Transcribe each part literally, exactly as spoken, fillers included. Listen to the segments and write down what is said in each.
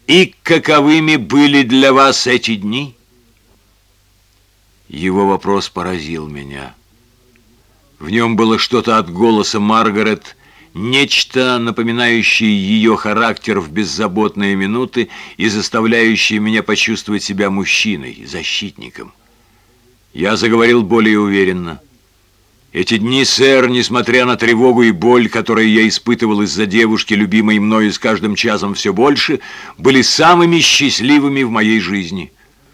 И каковыми были для вас эти дни? Его вопрос поразил меня. В нем было что-то от голоса Маргарет, нечто, напоминающее ее характер в беззаботные минуты и заставляющее меня почувствовать себя мужчиной, защитником. Я заговорил более уверенно. Эти дни, сэр, несмотря на тревогу и боль, которые я испытывал из-за девушки, любимой мною с каждым часом все больше, были самыми счастливыми в моей жизни.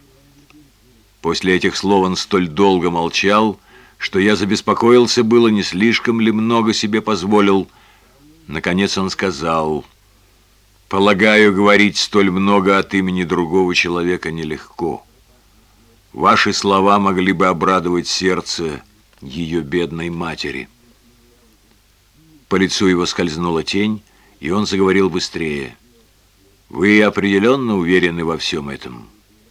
После этих слов он столь долго молчал, что я забеспокоился было, не слишком ли много себе позволил. Наконец он сказал: «Полагаю, говорить столь много от имени другого человека нелегко. Ваши слова могли бы обрадовать сердце ее бедной матери». По лицу его скользнула тень, и он заговорил быстрее. «Вы определенно уверены во всем этом?»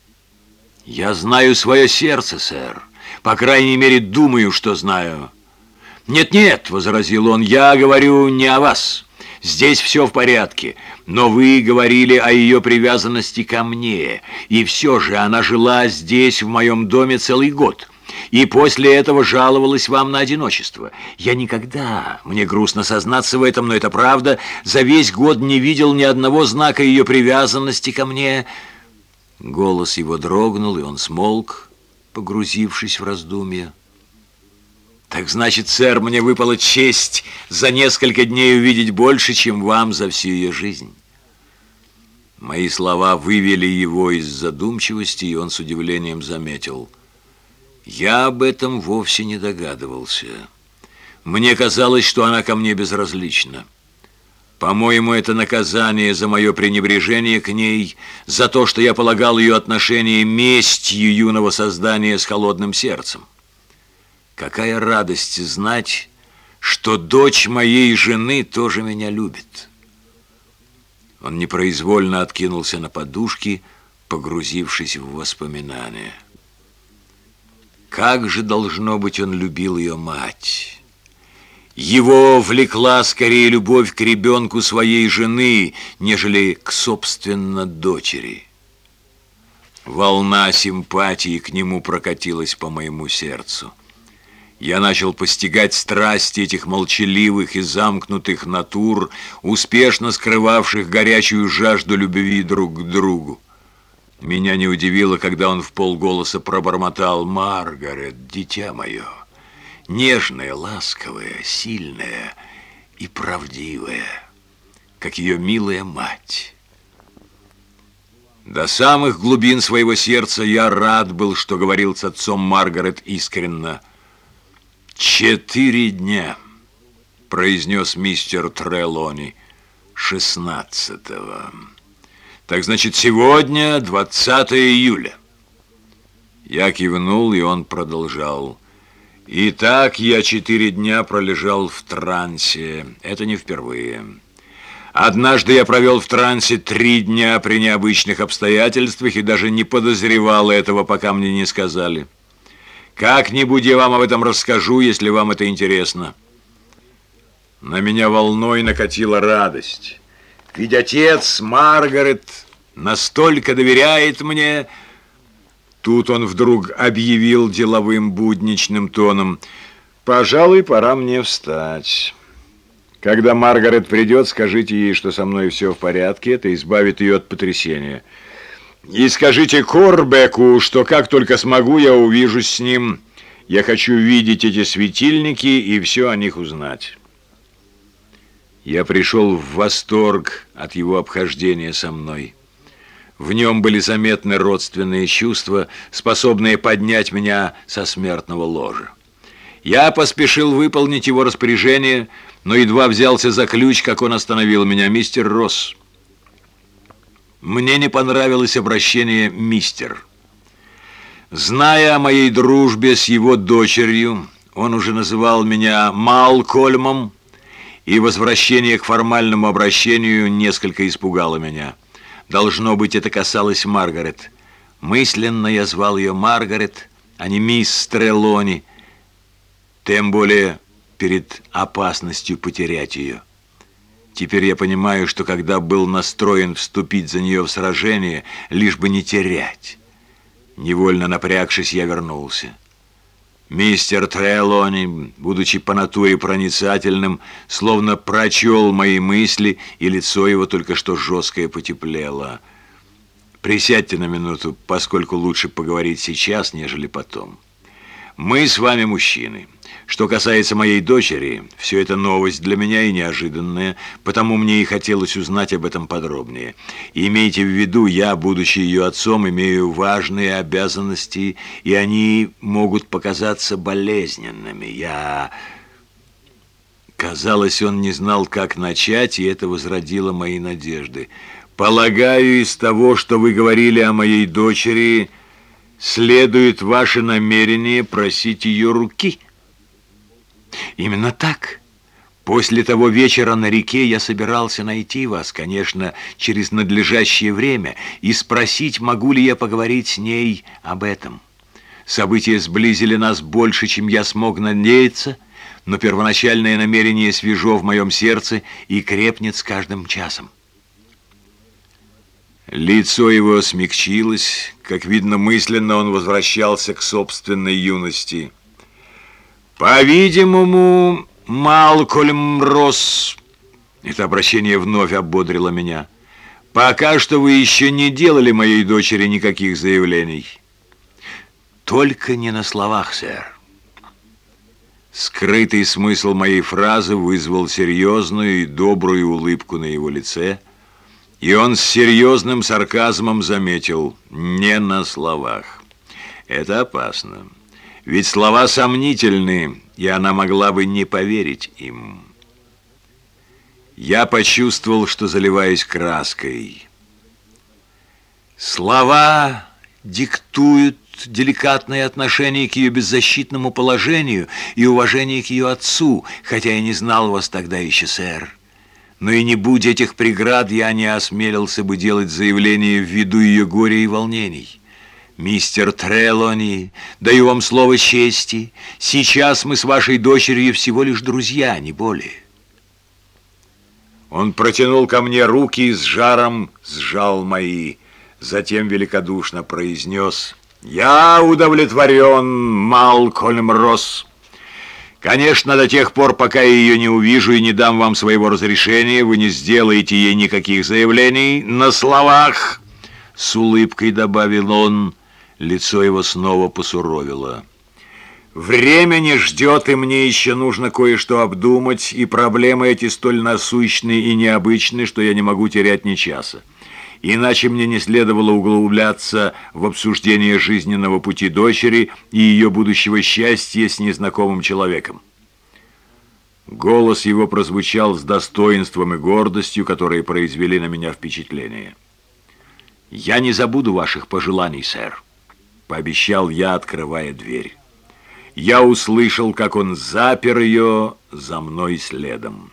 «Я знаю свое сердце, сэр. По крайней мере, думаю, что знаю». «Нет-нет», — возразил он, — «я говорю не о вас. Здесь все в порядке. Но вы говорили о ее привязанности ко мне. И все же она жила здесь, в моем доме, целый год. И после этого жаловалась вам на одиночество. Я никогда, мне грустно сознаться в этом, но это правда, за весь год не видел ни одного знака ее привязанности ко мне». Голос его дрогнул, и он смолк, погрузившись в раздумья. «Так значит, сэр, мне выпала честь за несколько дней увидеть больше, чем вам за всю ее жизнь». Мои слова вывели его из задумчивости, и он с удивлением заметил: «Я об этом вовсе не догадывался. Мне казалось, что она ко мне безразлична. По-моему, это наказание за мое пренебрежение к ней, за то, что я полагал ее отношение местью юного создания с холодным сердцем. Какая радость знать, что дочь моей жены тоже меня любит». Он непроизвольно откинулся на подушки, погрузившись в воспоминания. Как же, должно быть, он любил ее мать. Его влекла скорее любовь к ребенку своей жены, нежели к собственно дочери. Волна симпатии к нему прокатилась по моему сердцу. Я начал постигать страсти этих молчаливых и замкнутых натур, успешно скрывавших горячую жажду любви друг к другу. Меня не удивило, когда он вполголоса пробормотал: «Маргарет, дитя мое, нежная, ласковая, сильная и правдивая, как ее милая мать». До самых глубин своего сердца я рад был, что говорил с отцом Маргарет искренно. «Четыре дня», — произнес мистер Трелони, — «шестнадцатого. Так значит, сегодня двадцатое июля». Я кивнул, и он продолжал: «Итак, я четыре дня пролежал в трансе. Это не впервые. Однажды я провел в трансе три дня при необычных обстоятельствах и даже не подозревал этого, пока мне не сказали. Как-нибудь я вам об этом расскажу, если вам это интересно». На меня волной накатила радость. Ведь отец Маргарет настолько доверяет мне. Тут он вдруг объявил деловым будничным тоном: «Пожалуй, пора мне встать. Когда Маргарет придет, скажите ей, что со мной все в порядке, это избавит ее от потрясения. И скажите Корбеку, что как только смогу, я увижусь с ним. Я хочу видеть эти светильники и все о них узнать». Я пришел в восторг от его обхождения со мной. В нем были заметны родственные чувства, способные поднять меня со смертного ложа. Я поспешил выполнить его распоряжение, но едва взялся за ключ, как он остановил меня. «Мистер Росс». Мне не понравилось обращение «мистер». Зная о моей дружбе с его дочерью, он уже называл меня Малкольмом, и возвращение к формальному обращению несколько испугало меня. Должно быть, это касалось Маргарет. Мысленно я звал ее Маргарет, а не мисс Трелони, тем более перед опасностью потерять ее. Теперь я понимаю, что когда был настроен вступить за нее в сражение, лишь бы не терять. Невольно напрягшись, я вернулся. Мистер Трелони, будучи по натуре проницательным, словно прочел мои мысли, и лицо его только что жесткое потеплело. «Присядьте на минуту, поскольку лучше поговорить сейчас, нежели потом. Мы с вами мужчины. Что касается моей дочери, все это новость для меня и неожиданная, потому мне и хотелось узнать об этом подробнее. И имейте в виду, я, будучи ее отцом, имею важные обязанности, и они могут показаться болезненными. Я...» Казалось, он не знал, как начать, и это возродило мои надежды. «Полагаю, из того, что вы говорили о моей дочери, следует ваше намерение просить ее руки». «Именно так. После того вечера на реке я собирался найти вас, конечно, через надлежащее время, и спросить, могу ли я поговорить с ней об этом. События сблизили нас больше, чем я смог надеяться, но первоначальное намерение свежо в моем сердце и крепнет с каждым часом». Лицо его смягчилось, как видно, мысленно он возвращался к собственной юности. «По-видимому, Малкольм Росс...» Это обращение вновь ободрило меня. «Пока что вы еще не делали моей дочери никаких заявлений». «Только не на словах, сэр». Скрытый смысл моей фразы вызвал серьезную и добрую улыбку на его лице, и он с серьезным сарказмом заметил: «Не на словах». Это опасно. Ведь слова сомнительны, и она могла бы не поверить им. Я почувствовал, что заливаюсь краской. Слова диктуют деликатное отношение к ее беззащитному положению и уважение к ее отцу, хотя я не знал вас тогда еще, сэр. Но и не будь этих преград, я не осмелился бы делать заявление ввиду ее горя и волнений. Мистер Трелони, даю вам слово чести, сейчас мы с вашей дочерью всего лишь друзья, не более». Он протянул ко мне руки и с жаром сжал мои, затем великодушно произнес: «Я удовлетворен, Малкольм Росс. Конечно, до тех пор, пока я ее не увижу и не дам вам своего разрешения, вы не сделаете ей никаких заявлений на словах», — с улыбкой добавил он. Лицо его снова посуровило. «Время не ждет, и мне еще нужно кое-что обдумать, и проблемы эти столь насущны и необычны, что я не могу терять ни часа. Иначе мне не следовало углубляться в обсуждение жизненного пути дочери и ее будущего счастья с незнакомым человеком». Голос его прозвучал с достоинством и гордостью, которые произвели на меня впечатление. «Я не забуду ваших пожеланий, сэр», — пообещал я, открывая дверь. Я услышал, как он запер ее за мной следом.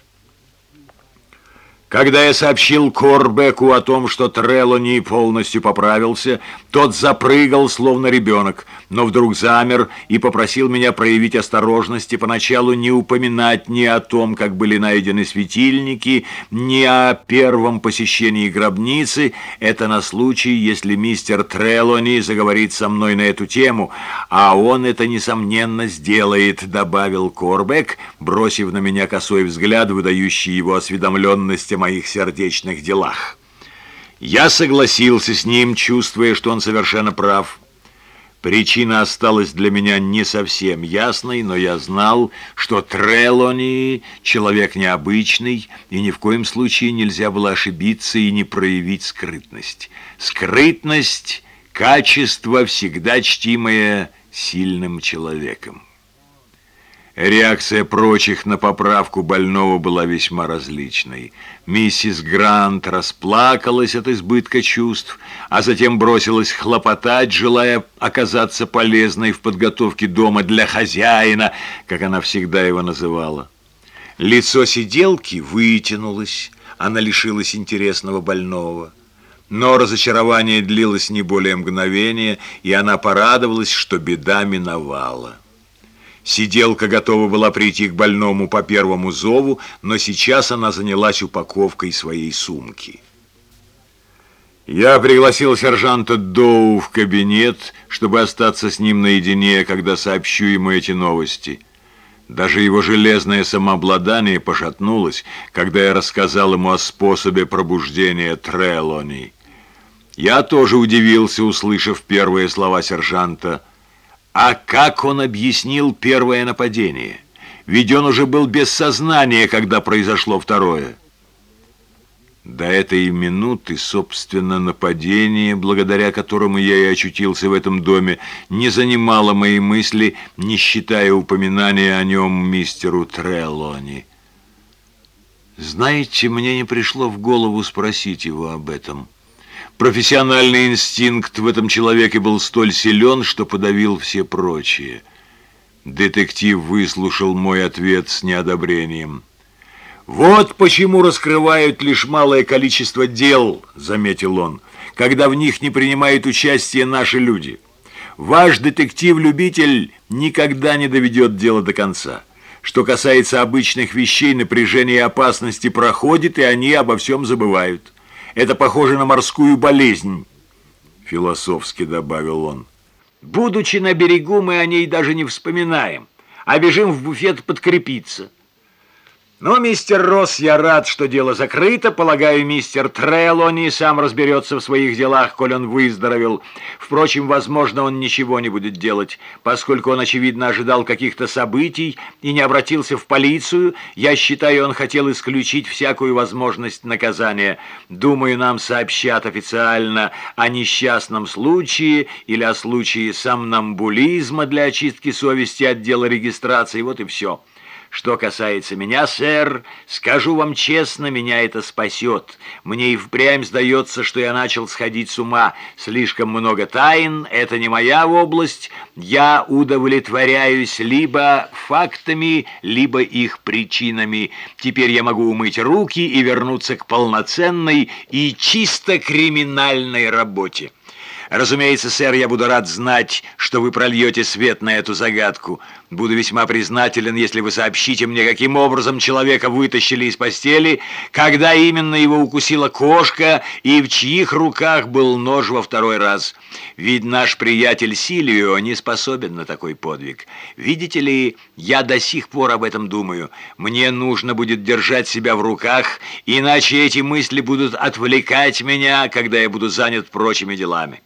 Когда я сообщил Корбеку о том, что Трелони полностью поправился, тот запрыгал, словно ребенок, но вдруг замер и попросил меня проявить осторожность и поначалу не упоминать ни о том, как были найдены светильники, ни о первом посещении гробницы. Это на случай, если мистер Трелони заговорит со мной на эту тему, а он это, несомненно, сделает, добавил Корбек, бросив на меня косой взгляд, выдающий его осведомленность о моих сердечных делах. Я согласился с ним, чувствуя, что он совершенно прав. Причина осталась для меня не совсем ясной, но я знал, что Трелони человек необычный, и ни в коем случае нельзя было ошибиться и не проявить скрытность. Скрытность — качество, всегда чтимое сильным человеком. Реакция прочих на поправку больного была весьма различной. Миссис Грант расплакалась от избытка чувств, а затем бросилась хлопотать, желая оказаться полезной в подготовке дома для хозяина, как она всегда его называла. Лицо сиделки вытянулось, она лишилась интересного больного. Но разочарование длилось не более мгновения, и она порадовалась, что беда миновала. Сиделка готова была прийти к больному по первому зову, но сейчас она занялась упаковкой своей сумки. Я пригласил сержанта Доу в кабинет, чтобы остаться с ним наедине, когда сообщу ему эти новости. Даже его железное самообладание пошатнулось, когда я рассказал ему о способе пробуждения Трелони. Я тоже удивился, услышав первые слова сержанта. А как он объяснил первое нападение? Ведь он уже был без сознания, когда произошло второе. До этой минуты, собственно, нападение, благодаря которому я и очутился в этом доме, не занимало мои мысли, не считая упоминания о нем мистеру Трелони. Знаете, мне не пришло в голову спросить его об этом. Профессиональный инстинкт в этом человеке был столь силен, что подавил все прочие. Детектив выслушал мой ответ с неодобрением. «Вот почему раскрывают лишь малое количество дел», — заметил он, «когда в них не принимают участие наши люди. Ваш детектив-любитель никогда не доведет дело до конца. Что касается обычных вещей, напряжение и опасности проходит, и они обо всем забывают. Это похоже на морскую болезнь», — философски добавил он. «Будучи на берегу, мы о ней даже не вспоминаем, а бежим в буфет подкрепиться. Но, мистер Росс, я рад, что дело закрыто. Полагаю, мистер Трелони сам разберется в своих делах, коль он выздоровел. Впрочем, возможно, он ничего не будет делать, поскольку он, очевидно, ожидал каких-то событий и не обратился в полицию. Я считаю, он хотел исключить всякую возможность наказания. Думаю, нам сообщат официально о несчастном случае или о случае сомнамбулизма для очистки совести отдела регистрации. Вот и все. Что касается меня, сэр, скажу вам честно, меня это спасет. Мне и впрямь сдается, что я начал сходить с ума. Слишком много тайн, это не моя область. Я удовлетворяюсь либо фактами, либо их причинами. Теперь я могу умыть руки и вернуться к полноценной и чисто криминальной работе. Разумеется, сэр, я буду рад знать, что вы прольете свет на эту загадку. Буду весьма признателен, если вы сообщите мне, каким образом человека вытащили из постели, когда именно его укусила кошка и в чьих руках был нож во второй раз. Ведь наш приятель Сильвио не способен на такой подвиг. Видите ли, я до сих пор об этом думаю. Мне нужно будет держать себя в руках, иначе эти мысли будут отвлекать меня, когда я буду занят прочими делами.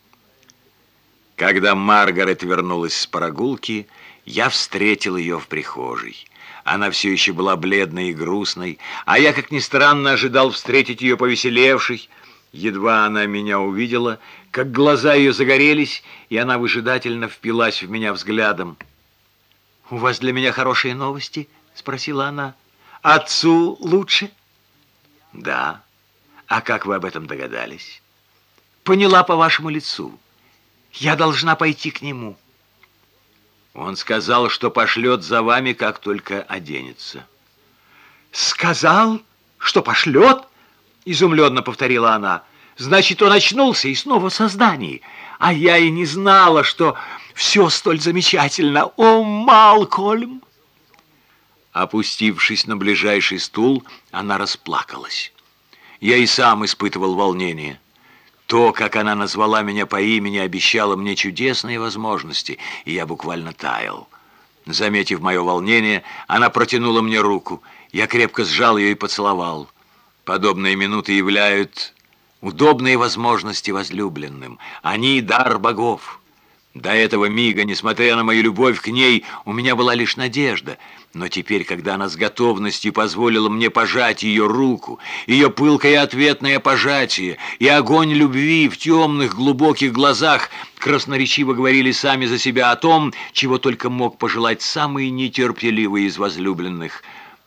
Когда Маргарет вернулась с прогулки, я встретил ее в прихожей. Она все еще была бледной и грустной, а я, как ни странно, ожидал встретить ее повеселевшей. Едва она меня увидела, как глаза ее загорелись, и она выжидательно впилась в меня взглядом. «У вас для меня хорошие новости?» — спросила она. «Отцу лучше?» «Да. А как вы об этом догадались?» «Поняла по вашему лицу. Я должна пойти к нему». Он сказал, что пошлет за вами, как только оденется. «Сказал, что пошлет?» — изумленно повторила она. «Значит, он очнулся и снова в создании. А я и не знала, что все столь замечательно. О, Малкольм!» Опустившись на ближайший стул, она расплакалась. Я и сам испытывал волнение. То, как она назвала меня по имени, обещало мне чудесные возможности, и я буквально таял. Заметив мое волнение, она протянула мне руку. Я крепко сжал ее и поцеловал. Подобные минуты являют удобные возможности возлюбленным. Они — дар богов. До этого мига, несмотря на мою любовь к ней, у меня была лишь надежда. Но теперь, когда она с готовностью позволила мне пожать ее руку, ее пылкое ответное пожатие и огонь любви в темных глубоких глазах красноречиво говорили сами за себя о том, чего только мог пожелать самый нетерпеливый из возлюбленных.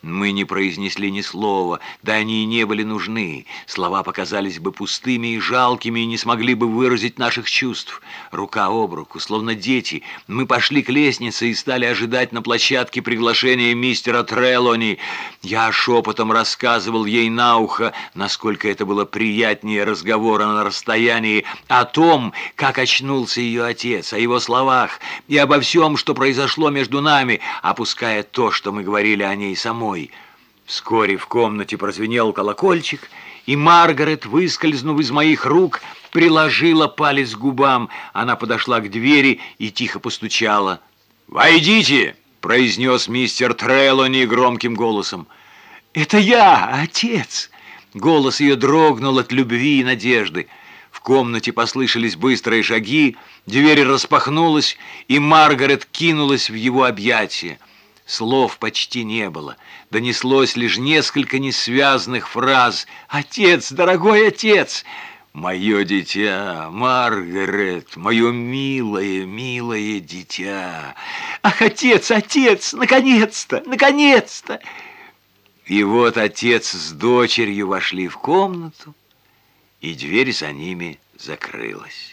Мы не произнесли ни слова, да они и не были нужны. Слова показались бы пустыми и жалкими, и не смогли бы выразить наших чувств. Рука об руку, словно дети, мы пошли к лестнице и стали ожидать на площадке приглашения мистера Трелони. Я шепотом рассказывал ей на ухо, насколько это было приятнее разговора на расстоянии, о том, как очнулся ее отец, о его словах и обо всем, что произошло между нами, опуская то, что мы говорили о ней самой. Вскоре в комнате прозвенел колокольчик, и Маргарет, выскользнув из моих рук, приложила палец к губам. Она подошла к двери и тихо постучала. «Войдите!» — произнес мистер Трелони громким голосом. «Это я, отец!» Голос ее дрогнул от любви и надежды. В комнате послышались быстрые шаги, дверь распахнулась, и Маргарет кинулась в его объятия. Слов почти не было. Донеслось лишь несколько несвязных фраз. «Отец, дорогой отец!» «Мое дитя, Маргарет, мое милое, милое дитя!» «Ах, отец, отец, наконец-то, наконец-то!» И вот отец с дочерью вошли в комнату, и дверь за ними закрылась.